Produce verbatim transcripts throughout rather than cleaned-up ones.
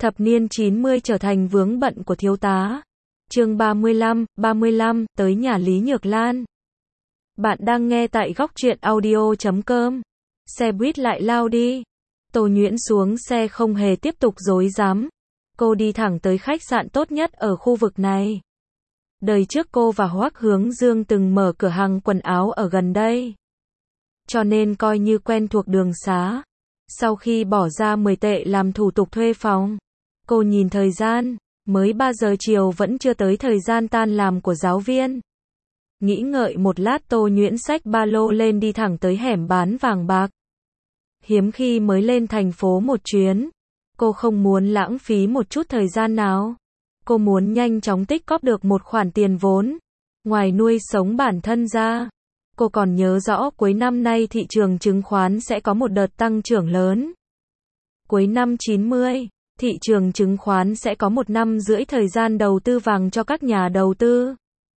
Thập niên chín mươi trở thành vướng bận của thiếu tá. Chương ba mươi lăm, ba mươi lăm, tới nhà Lý Nhược Lan. Bạn đang nghe tại góc truyện audio chấm com. Xe buýt lại lao đi. Tô Nhuyễn xuống xe không hề tiếp tục dối dám. Cô đi thẳng tới khách sạn tốt nhất ở khu vực này. Đời trước cô và Hoắc Hướng Dương từng mở cửa hàng quần áo ở gần đây, cho nên coi như quen thuộc đường xá. Sau khi bỏ ra mười tệ làm thủ tục thuê phòng, cô nhìn thời gian, mới ba giờ chiều vẫn chưa tới thời gian tan làm của giáo viên. Nghĩ ngợi một lát, Tô Nhuyễn xách ba lô lên đi thẳng tới hẻm bán vàng bạc. Hiếm khi mới lên thành phố một chuyến, cô không muốn lãng phí một chút thời gian nào. Cô muốn nhanh chóng tích cóp được một khoản tiền vốn, ngoài nuôi sống bản thân ra. Cô còn nhớ rõ cuối năm nay thị trường chứng khoán sẽ có một đợt tăng trưởng lớn. Cuối năm chín mươi, thị trường chứng khoán sẽ có một năm rưỡi thời gian đầu tư vàng cho các nhà đầu tư.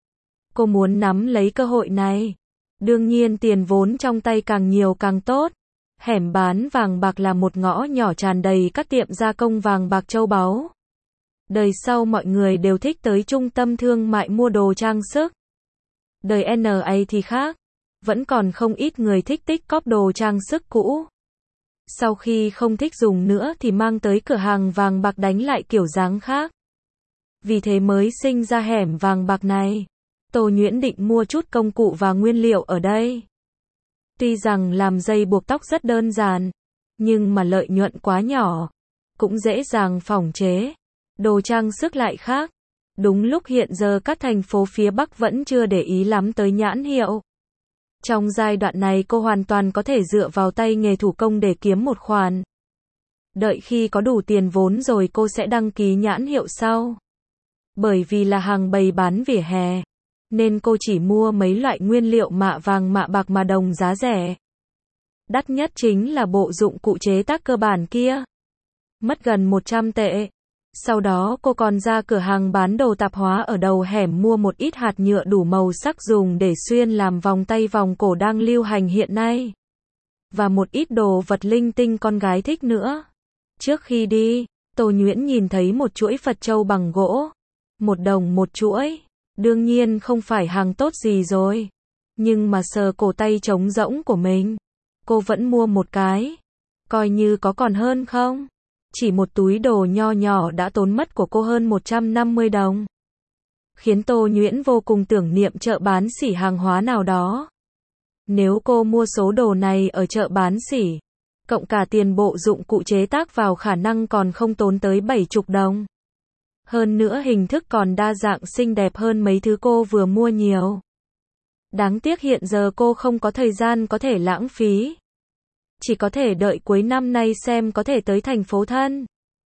Cô muốn nắm lấy cơ hội này. Đương nhiên tiền vốn trong tay càng nhiều càng tốt. Hẻm bán vàng bạc là một ngõ nhỏ tràn đầy các tiệm gia công vàng bạc châu báu. Đời sau mọi người đều thích tới trung tâm thương mại mua đồ trang sức. Đời en a thì khác. Vẫn còn không ít người thích tích cóp đồ trang sức cũ. Sau khi không thích dùng nữa thì mang tới cửa hàng vàng bạc đánh lại kiểu dáng khác. Vì thế mới sinh ra hẻm vàng bạc này. Tô Nhuyễn định mua chút công cụ và nguyên liệu ở đây. Tuy rằng làm dây buộc tóc rất đơn giản, nhưng mà lợi nhuận quá nhỏ, cũng dễ dàng phỏng chế. Đồ trang sức lại khác. Đúng lúc hiện giờ các thành phố phía Bắc vẫn chưa để ý lắm tới nhãn hiệu. Trong giai đoạn này cô hoàn toàn có thể dựa vào tay nghề thủ công để kiếm một khoản. Đợi khi có đủ tiền vốn rồi cô sẽ đăng ký nhãn hiệu sau. Bởi vì là hàng bày bán vỉa hè, nên cô chỉ mua mấy loại nguyên liệu mạ vàng mạ bạc mà đồng giá rẻ. Đắt nhất chính là bộ dụng cụ chế tác cơ bản kia. Mất gần một trăm tệ. Sau đó cô còn ra cửa hàng bán đồ tạp hóa ở đầu hẻm mua một ít hạt nhựa đủ màu sắc dùng để xuyên làm vòng tay vòng cổ đang lưu hành hiện nay. Và một ít đồ vật linh tinh con gái thích nữa. Trước khi đi, Tô Nhuyễn nhìn thấy một chuỗi Phật châu bằng gỗ. Một đồng một chuỗi. Đương nhiên không phải hàng tốt gì rồi. Nhưng mà sờ cổ tay trống rỗng của mình, cô vẫn mua một cái. Coi như có còn hơn không? Chỉ một túi đồ nho nhỏ đã tốn mất của cô hơn một trăm năm mươi đồng. Khiến Tô Nhuyễn vô cùng tưởng niệm chợ bán sỉ hàng hóa nào đó. Nếu cô mua số đồ này ở chợ bán sỉ, cộng cả tiền bộ dụng cụ chế tác vào khả năng còn không tốn tới bảy mươi đồng. Hơn nữa hình thức còn đa dạng xinh đẹp hơn mấy thứ cô vừa mua nhiều. Đáng tiếc hiện giờ cô không có thời gian có thể lãng phí. Chỉ có thể đợi cuối năm nay xem có thể tới thành phố thân,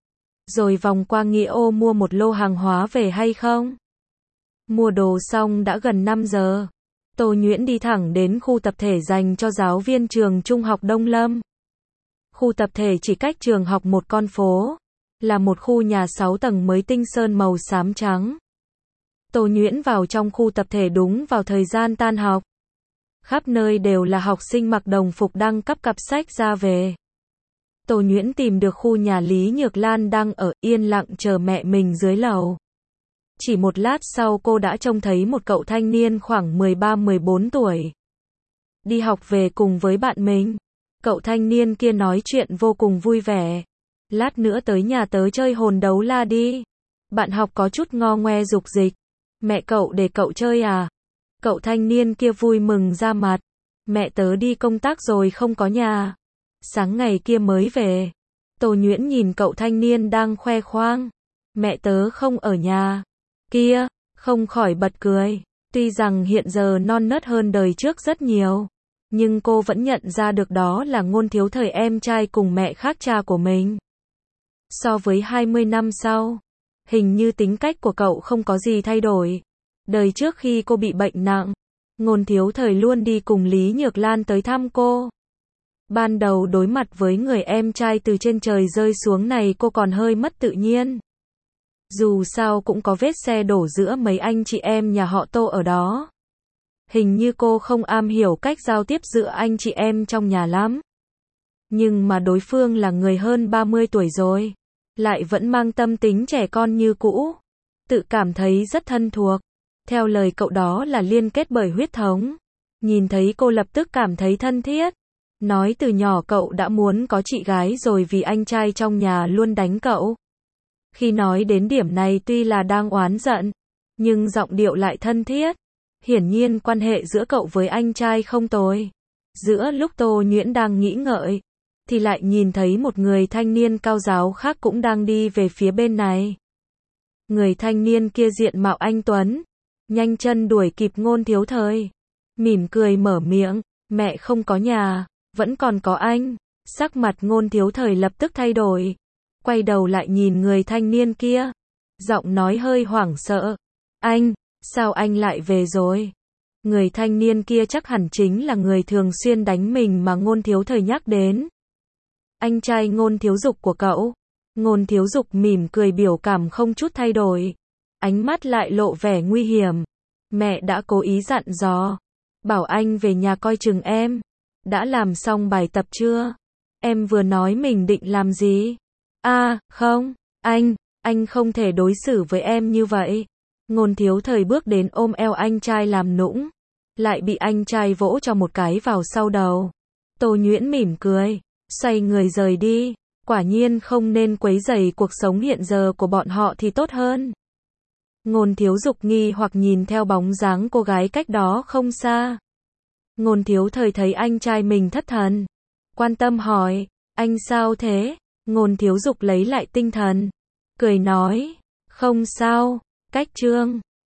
rồi vòng qua Nghĩa Ô mua một lô hàng hóa về hay không. Mua đồ xong đã gần năm giờ. Tô Nhuyễn đi thẳng đến khu tập thể dành cho giáo viên trường Trung học Đông Lâm. Khu tập thể chỉ cách trường học một con phố. Là một khu nhà sáu tầng mới tinh sơn màu xám trắng. Tô Nhuyễn vào trong khu tập thể đúng vào thời gian tan học. Khắp nơi đều là học sinh mặc đồng phục đang cắp cặp sách ra về. Tô Nhuyễn tìm được khu nhà Lý Nhược Lan đang ở, yên lặng chờ mẹ mình dưới lầu. Chỉ một lát sau cô đã trông thấy một cậu thanh niên khoảng mười ba mười bốn tuổi. Đi học về cùng với bạn mình. Cậu thanh niên kia nói chuyện vô cùng vui vẻ. Lát nữa tới nhà tớ chơi hồn đấu la đi. Bạn học có chút ngo ngoe dục dịch. Mẹ cậu để cậu chơi à? Cậu thanh niên kia vui mừng ra mặt. Mẹ tớ đi công tác rồi không có nhà. Sáng ngày kia mới về. Tô Nhuyễn nhìn cậu thanh niên đang khoe khoang. Mẹ tớ không ở nhà. Kia, không khỏi bật cười. Tuy rằng hiện giờ non nớt hơn đời trước rất nhiều. Nhưng cô vẫn nhận ra được đó là Ngôn Thiếu Thời em trai cùng mẹ khác cha của mình. So với hai mươi năm sau, hình như tính cách của cậu không có gì thay đổi. Đời trước khi cô bị bệnh nặng, Ngôn Thiếu Thời luôn đi cùng Lý Nhược Lan tới thăm cô. Ban đầu đối mặt với người em trai từ trên trời rơi xuống này cô còn hơi mất tự nhiên. Dù sao cũng có vết xe đổ giữa mấy anh chị em nhà họ Tô ở đó. Hình như cô không am hiểu cách giao tiếp giữa anh chị em trong nhà lắm. Nhưng mà đối phương là người hơn ba mươi tuổi rồi. lại vẫn mang tâm tính trẻ con như cũ. Tự cảm thấy rất thân thuộc. Theo lời cậu đó là liên kết bởi huyết thống. Nhìn thấy cô lập tức cảm thấy thân thiết. Nói từ nhỏ cậu đã muốn có chị gái rồi vì anh trai trong nhà luôn đánh cậu. Khi nói đến điểm này tuy là đang oán giận, nhưng giọng điệu lại thân thiết. Hiển nhiên quan hệ giữa cậu với anh trai không tồi. Giữa lúc Tô Nhuyễn đang nghĩ ngợi, thì lại nhìn thấy một người thanh niên cao giáo khác cũng đang đi về phía bên này. Người thanh niên kia diện mạo anh tuấn, nhanh chân đuổi kịp Ngôn Thiếu Thời. Mỉm cười mở miệng, mẹ không có nhà, vẫn còn có anh. Sắc mặt Ngôn Thiếu Thời lập tức thay đổi. Quay đầu lại nhìn người thanh niên kia. Giọng nói hơi hoảng sợ. Anh, sao anh lại về rồi? Người thanh niên kia chắc hẳn chính là người thường xuyên đánh mình mà Ngôn Thiếu Thời nhắc đến. Anh trai Ngôn Thiếu Dục của cậu. Ngôn Thiếu Dục mỉm cười biểu cảm không chút thay đổi. Ánh mắt lại lộ vẻ nguy hiểm. Mẹ đã cố ý dặn dò. Bảo anh về nhà coi chừng em. Đã làm xong bài tập chưa? Em vừa nói mình định làm gì? À, không, anh, anh không thể đối xử với em như vậy. Ngôn Thiếu Thời bước đến ôm eo anh trai làm nũng. Lại bị anh trai vỗ cho một cái vào sau đầu. Tô Nhuyễn mỉm cười. Xoay người rời đi. Quả nhiên không nên quấy rầy cuộc sống hiện giờ của bọn họ thì tốt hơn. Ngôn Thiếu Dục nghi hoặc nhìn theo bóng dáng cô gái cách đó không xa. Ngôn Thiếu Thời thấy anh trai mình thất thần. Quan tâm hỏi, anh sao thế? Ngôn Thiếu Dục lấy lại tinh thần. Cười nói, không sao, cách Trương.